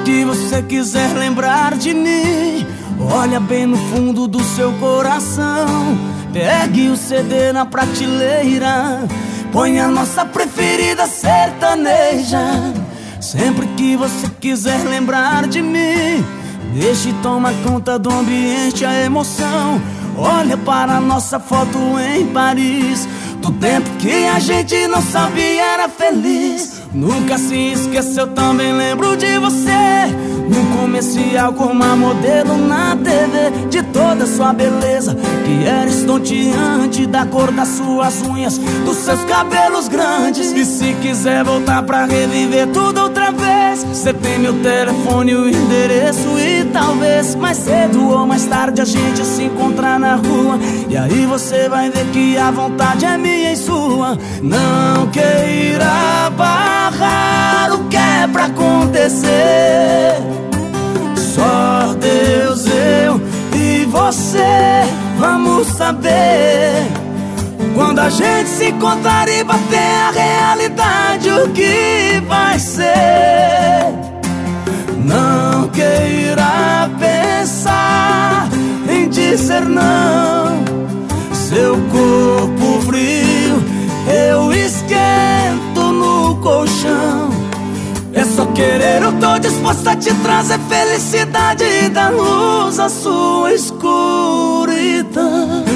que você quiser lembrar de mim, olha bem no fundo do seu coração. Pegue o CD na prateleira, põe a nossa preferida sertaneja. Sempre que você quiser lembrar de mim, deixe tomar conta do ambiente, a emoção. Olha para a nossa foto em Paris, do tempo que a gente não sabia era feliz. Nunca se esqueceu, também lembro de você, num comercial com uma modelo na TV, de toda sua beleza, que era estonteante, da cor das suas unhas, dos seus cabelos grandes. E se quiser voltar pra reviver tudo outra vez, você tem meu telefone, o endereço, e talvez mais cedo ou mais tarde a gente se encontrar na rua. E aí você vai ver que a vontade é minha e sua. Não queira barrar o que é pra acontecer, só Deus, eu e você vamos saber. Quando a gente se encontrar e bater a realidade, o que vai ser. Não queira pensar em dizer não, seu corpo frio eu esquento no colchão. É só querer, eu tô disposto a te trazer felicidade e dar luz à sua escuridão.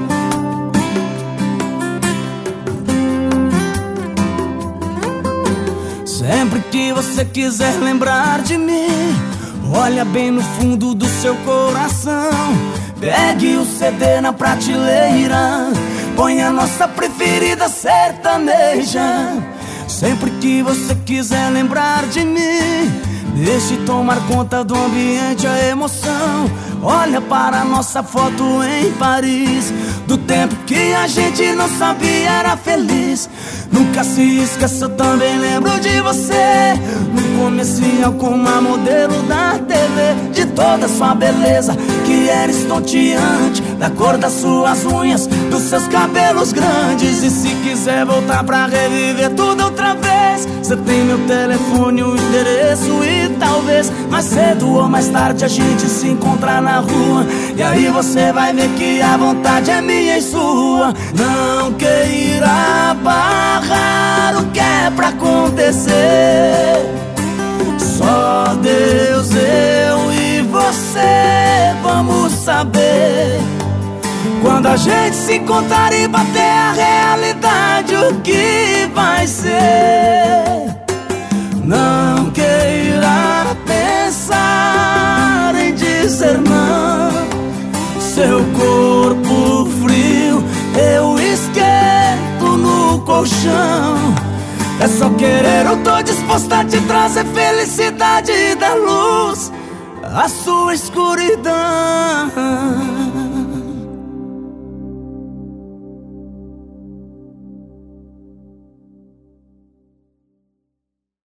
Sempre que você quiser lembrar de mim, olha bem no fundo do seu coração. Pegue o CD na prateleira, põe a nossa preferida sertaneja. Sempre que você quiser lembrar de mim, deixe tomar conta do ambiente, a emoção. Olha para a nossa foto em Paris, do tempo que a gente não sabia era feliz. Nunca se esqueça, eu também lembro de você, no comercial com uma modelo da TV, de toda sua beleza, que era estonteante, da cor das suas unhas, dos seus cabelos grandes. E se quiser voltar pra reviver tudo outra vez, você tem meu telefone, o endereço, e talvez mais cedo ou mais tarde a gente se encontrar na rua. E aí você vai ver que a vontade é minha e sua. Não queira barrar o que é pra acontecer, só Deus, eu e você vamos saber. Quando a gente se encontrar e bater a realidade, o que vai ser. Não queira pensar em dizer não, seu corpo frio eu esquento no colchão. É só querer, eu tô disposto a te trazer felicidade e dar luz à sua escuridão.